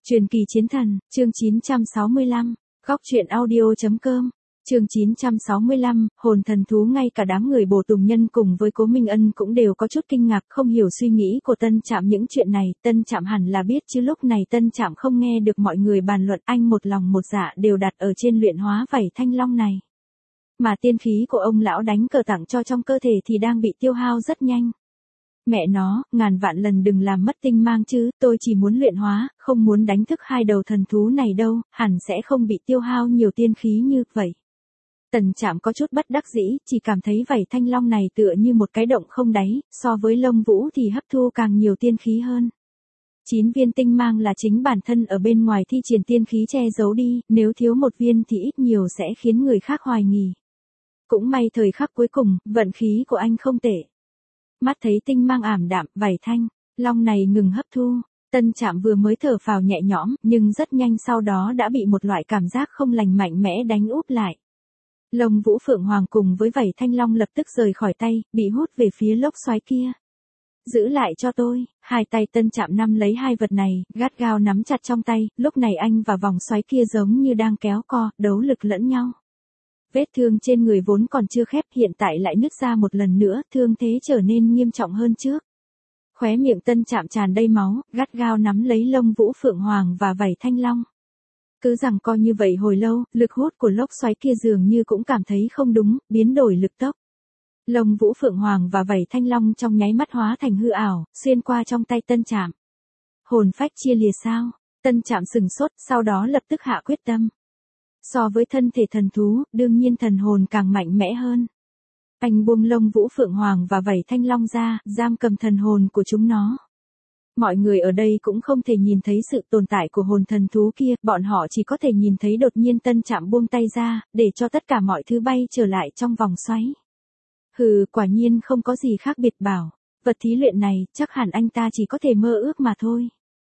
Truyền kỳ chiến thần, chương 965, góc truyện audio.com, chương 965, hồn thần thú. Ngay cả đám người Bồ Tùng Nhân cùng với Cố Minh Ân cũng đều có chút kinh ngạc, không hiểu suy nghĩ của Tân Trạm những chuyện này. Tân Trạm hẳn là biết chứ, lúc này Tân Trạm không nghe được mọi người bàn luận, anh một lòng một dạ đều đặt ở trên luyện hóa vảy thanh long này. Mà tiên khí của ông lão đánh cờ tặng cho trong cơ thể thì đang bị tiêu hao rất nhanh. Mẹ nó, ngàn vạn lần đừng làm mất tinh mang chứ, tôi chỉ muốn luyện hóa, không muốn đánh thức hai đầu thần thú này đâu, hẳn sẽ không bị tiêu hao nhiều tiên khí như vậy. Tần Trạm có chút bất đắc dĩ, chỉ cảm thấy vảy thanh long này tựa như một cái động không đáy, so với lông vũ thì hấp thu càng nhiều tiên khí hơn. 9 viên tinh mang là chính bản thân ở bên ngoài thi triển tiên khí che giấu đi, nếu thiếu một viên thì ít nhiều sẽ khiến người khác hoài nghi. Cũng may thời khắc cuối cùng, vận khí của anh không tệ. Mắt thấy tinh mang ảm đạm, vảy thanh long này ngừng hấp thu, Tân Trạm vừa mới thở phào nhẹ nhõm, nhưng rất nhanh sau đó đã bị một loại cảm giác không lành mạnh mẽ đánh úp lại. Lông vũ phượng hoàng cùng với vảy thanh long lập tức rời khỏi tay, bị hút về phía lốc xoáy kia. Giữ lại cho tôi. Hai tay Tân Trạm nắm lấy hai vật này, gắt gao nắm chặt trong tay, lúc này anh và vòng xoáy kia giống như đang kéo co, đấu lực lẫn nhau. Vết thương trên người vốn còn chưa khép, hiện tại lại nứt ra một lần nữa, thương thế trở nên nghiêm trọng hơn trước. Khóe miệng Tân Trạm tràn đầy máu, gắt gao nắm lấy lông vũ phượng hoàng và vảy thanh long. Cứ giằng co như vậy hồi lâu, lực hút của lốc xoáy kia dường như cũng cảm thấy không đúng, biến đổi lực tốc. Lông vũ phượng hoàng và vảy thanh long trong nháy mắt hóa thành hư ảo, xuyên qua trong tay Tân Trạm. Hồn phách chia lìa sao? Tân Trạm sừng sốt, sau đó lập tức hạ quyết tâm. So với thân thể thần thú, đương nhiên thần hồn càng mạnh mẽ hơn. Anh buông lông vũ phượng hoàng và vảy thanh long ra, giam cầm thần hồn của chúng nó. Mọi người ở đây cũng không thể nhìn thấy sự tồn tại của hồn thần thú kia, bọn họ chỉ có thể nhìn thấy đột nhiên Tân Trạm buông tay ra, để cho tất cả mọi thứ bay trở lại trong vòng xoáy. Hừ, quả nhiên không có gì khác biệt bảo. Vật thí luyện này, chắc hẳn anh ta chỉ có thể mơ ước mà thôi.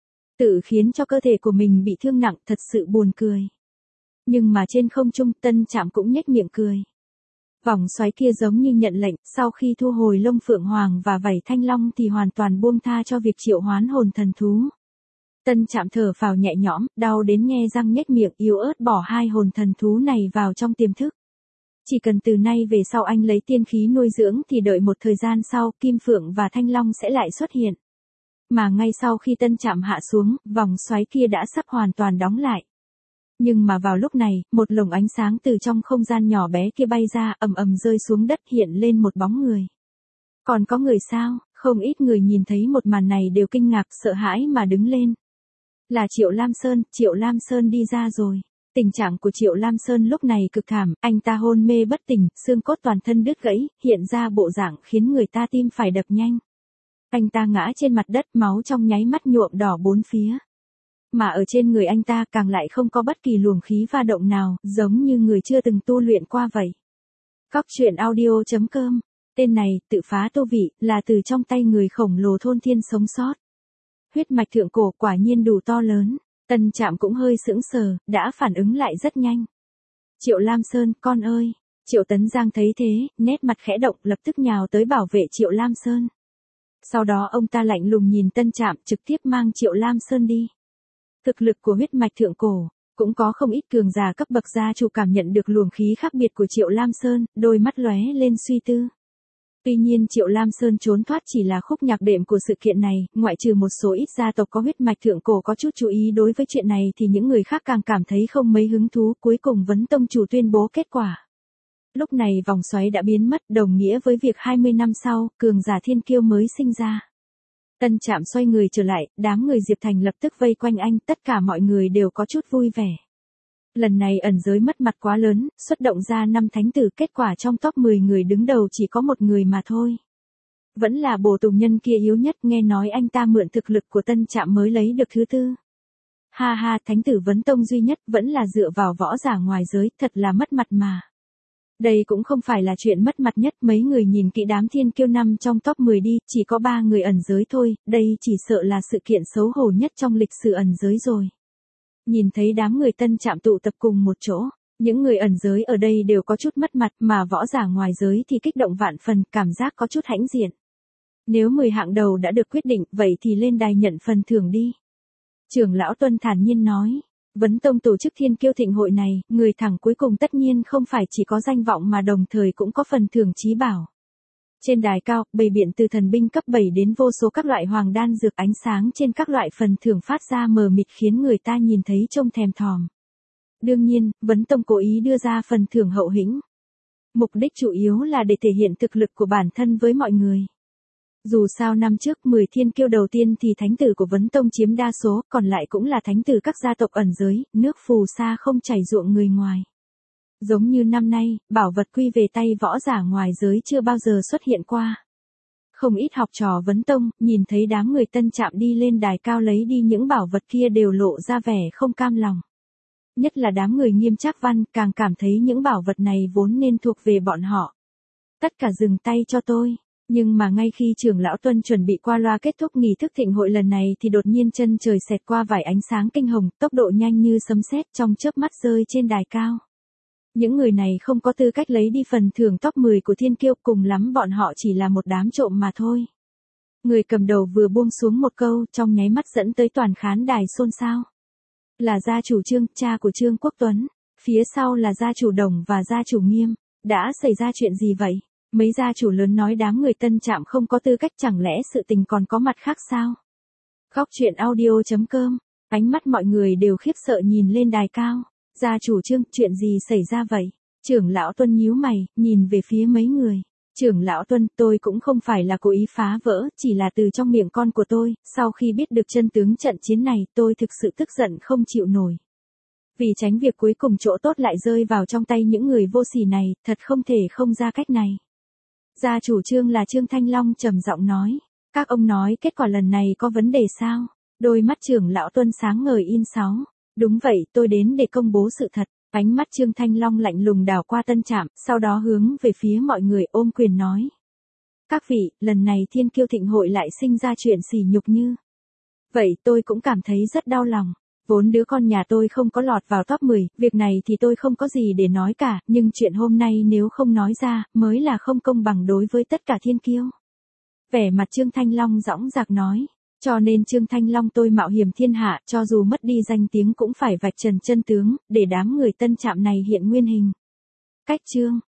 Tự khiến cho cơ thể của mình bị thương nặng, thật sự buồn cười. Nhưng mà trên không trung, Tân Trạm cũng nhếch miệng cười. Vòng xoáy kia giống như nhận lệnh, sau khi thu hồi lông phượng hoàng và vảy thanh long thì hoàn toàn buông tha cho việc triệu hoán hồn thần thú. Tân Trạm thở phào nhẹ nhõm, đau đến nhe răng nhếch miệng, yếu ớt bỏ hai hồn thần thú này vào trong tiềm thức. Chỉ cần từ nay về sau anh lấy tiên khí nuôi dưỡng thì đợi một thời gian sau, Kim Phượng và Thanh Long sẽ lại xuất hiện. Mà ngay sau khi Tân Trạm hạ xuống, vòng xoáy kia đã sắp hoàn toàn đóng lại. Nhưng mà vào lúc này, một lồng ánh sáng từ trong không gian nhỏ bé kia bay ra, ầm ầm rơi xuống đất, hiện lên một bóng người. Còn có người sao? Không ít người nhìn thấy một màn này đều kinh ngạc, sợ hãi mà đứng lên. Là Triệu Lam Sơn. Triệu Lam Sơn đi ra rồi. Tình trạng của Triệu Lam Sơn lúc này cực thảm, anh ta hôn mê bất tỉnh, xương cốt toàn thân đứt gãy, hiện ra bộ dạng khiến người ta tim phải đập nhanh. Anh ta ngã trên mặt đất, máu trong nháy mắt nhuộm đỏ bốn phía. Mà ở trên người anh ta càng lại không có bất kỳ luồng khí va động nào, giống như người chưa từng tu luyện qua vậy. Góc truyện audio.com, tên này, tự phá tu vị, là từ trong tay người khổng lồ thôn thiên sống sót. Huyết mạch thượng cổ quả nhiên đủ to lớn. Tân Trạm cũng hơi sững sờ, đã phản ứng lại rất nhanh. Triệu Lam Sơn, con ơi. Triệu Tấn Giang thấy thế, nét mặt khẽ động, lập tức nhào tới bảo vệ Triệu Lam Sơn. Sau đó ông ta lạnh lùng nhìn Tân Trạm, trực tiếp mang Triệu Lam Sơn đi. Thực lực của huyết mạch thượng cổ, cũng có không ít cường giả cấp bậc gia chủ cảm nhận được luồng khí khác biệt của Triệu Lam Sơn, đôi mắt lóe lên suy tư. Tuy nhiên Triệu Lam Sơn trốn thoát chỉ là khúc nhạc đệm của sự kiện này, ngoại trừ một số ít gia tộc có huyết mạch thượng cổ có chút chú ý đối với chuyện này thì những người khác càng cảm thấy không mấy hứng thú, cuối cùng Vấn Tông chủ tuyên bố kết quả. Lúc này vòng xoáy đã biến mất, đồng nghĩa với việc 20 năm sau, cường giả thiên kiêu mới sinh ra. Tân Trạm xoay người trở lại, đám người Diệp Thành lập tức vây quanh anh, tất cả mọi người đều có chút vui vẻ. Lần này ẩn giới mất mặt quá lớn, xuất động ra 5 thánh tử, kết quả trong top 10 người đứng đầu chỉ có một người mà thôi. Vẫn là Bồ Tùng Nhân kia yếu nhất, nghe nói anh ta mượn thực lực của Tân Trạm mới lấy được thứ tư. Ha ha, thánh tử Vấn Tông duy nhất vẫn là dựa vào võ giả ngoài giới, thật là mất mặt mà. Đây cũng không phải là chuyện mất mặt nhất, mấy người nhìn kỹ đám thiên kiêu năm trong top 10 đi, chỉ có 3 người ẩn giới thôi, đây chỉ sợ là sự kiện xấu hổ nhất trong lịch sử ẩn giới rồi. Nhìn thấy đám người Tân Trạm tụ tập cùng một chỗ, những người ẩn giới ở đây đều có chút mất mặt, mà võ giả ngoài giới thì kích động vạn phần, cảm giác có chút hãnh diện. Nếu 10 hạng đầu đã được quyết định, vậy thì lên đài nhận phần thưởng đi. Trưởng lão Tuân thản nhiên nói. Vấn Tông tổ chức Thiên Kiêu Thịnh hội này, người thẳng cuối cùng tất nhiên không phải chỉ có danh vọng mà đồng thời cũng có phần thưởng chí bảo. Trên đài cao, bày biện từ thần binh cấp 7 đến vô số các loại hoàng đan dược, ánh sáng trên các loại phần thưởng phát ra mờ mịt khiến người ta nhìn thấy trông thèm thòm. Đương nhiên, Vấn Tông cố ý đưa ra phần thưởng hậu hĩnh. Mục đích chủ yếu là để thể hiện thực lực của bản thân với mọi người. Dù sao năm trước 10 thiên kiêu đầu tiên thì thánh tử của Vấn Tông chiếm đa số, còn lại cũng là thánh tử các gia tộc ẩn giới, nước phù sa không chảy ruộng người ngoài. Giống như năm nay, bảo vật quy về tay võ giả ngoài giới chưa bao giờ xuất hiện qua. Không ít học trò Vấn Tông, nhìn thấy đám người Tân Trạm đi lên đài cao lấy đi những bảo vật kia đều lộ ra vẻ không cam lòng. Nhất là đám người Nghiêm Trác Văn càng cảm thấy những bảo vật này vốn nên thuộc về bọn họ. Tất cả dừng tay cho tôi. Nhưng mà ngay khi trưởng lão Tuân chuẩn bị qua loa kết thúc nghi thức thịnh hội lần này thì đột nhiên chân trời xẹt qua vài ánh sáng kinh hồng, tốc độ nhanh như sấm sét trong chớp mắt rơi trên đài cao. Những người này không có tư cách lấy đi phần thưởng top 10 của thiên kiêu, cùng lắm bọn họ chỉ là một đám trộm mà thôi. Người cầm đầu vừa buông xuống một câu trong nháy mắt dẫn tới toàn khán đài xôn xao. Là gia chủ Trương, cha của Trương Quốc Tuấn. Phía sau là gia chủ Đồng và gia chủ Nghiêm. Đã xảy ra chuyện gì vậy? Mấy gia chủ lớn nói đám người Tân Trạm không có tư cách, chẳng lẽ sự tình còn có mặt khác sao? Góc truyện audio.com. Ánh mắt mọi người đều khiếp sợ nhìn lên đài cao. Gia chủ Trương, chuyện gì xảy ra vậy? Trưởng lão Tuân nhíu mày, nhìn về phía mấy người. Trưởng lão Tuân, tôi cũng không phải là cố ý phá vỡ, chỉ là từ trong miệng con của tôi, sau khi biết được chân tướng trận chiến này, tôi thực sự tức giận không chịu nổi. Vì tránh việc cuối cùng chỗ tốt lại rơi vào trong tay những người vô sỉ này, thật không thể không ra cách này. Gia chủ Trương là Trương Thanh Long trầm giọng nói. Các ông nói kết quả lần này có vấn đề sao? Đôi mắt trưởng lão Tuân sáng ngời in sáu. Đúng vậy, tôi đến để công bố sự thật. Ánh mắt Trương Thanh Long lạnh lùng đảo qua Tân Trạm, sau đó hướng về phía mọi người ôm quyền nói. Các vị, lần này Thiên Kiêu Thịnh hội lại sinh ra chuyện sỉ nhục như. Vậy tôi cũng cảm thấy rất đau lòng. Vốn đứa con nhà tôi không có lọt vào top 10, việc này thì tôi không có gì để nói cả, nhưng chuyện hôm nay nếu không nói ra, mới là không công bằng đối với tất cả thiên kiêu. Vẻ mặt Trương Thanh Long dõng dạc nói. Cho nên Trương Thanh Long tôi mạo hiểm thiên hạ, cho dù mất đi danh tiếng cũng phải vạch trần chân tướng, để đám người Tân Trạm này hiện nguyên hình. Cách Trương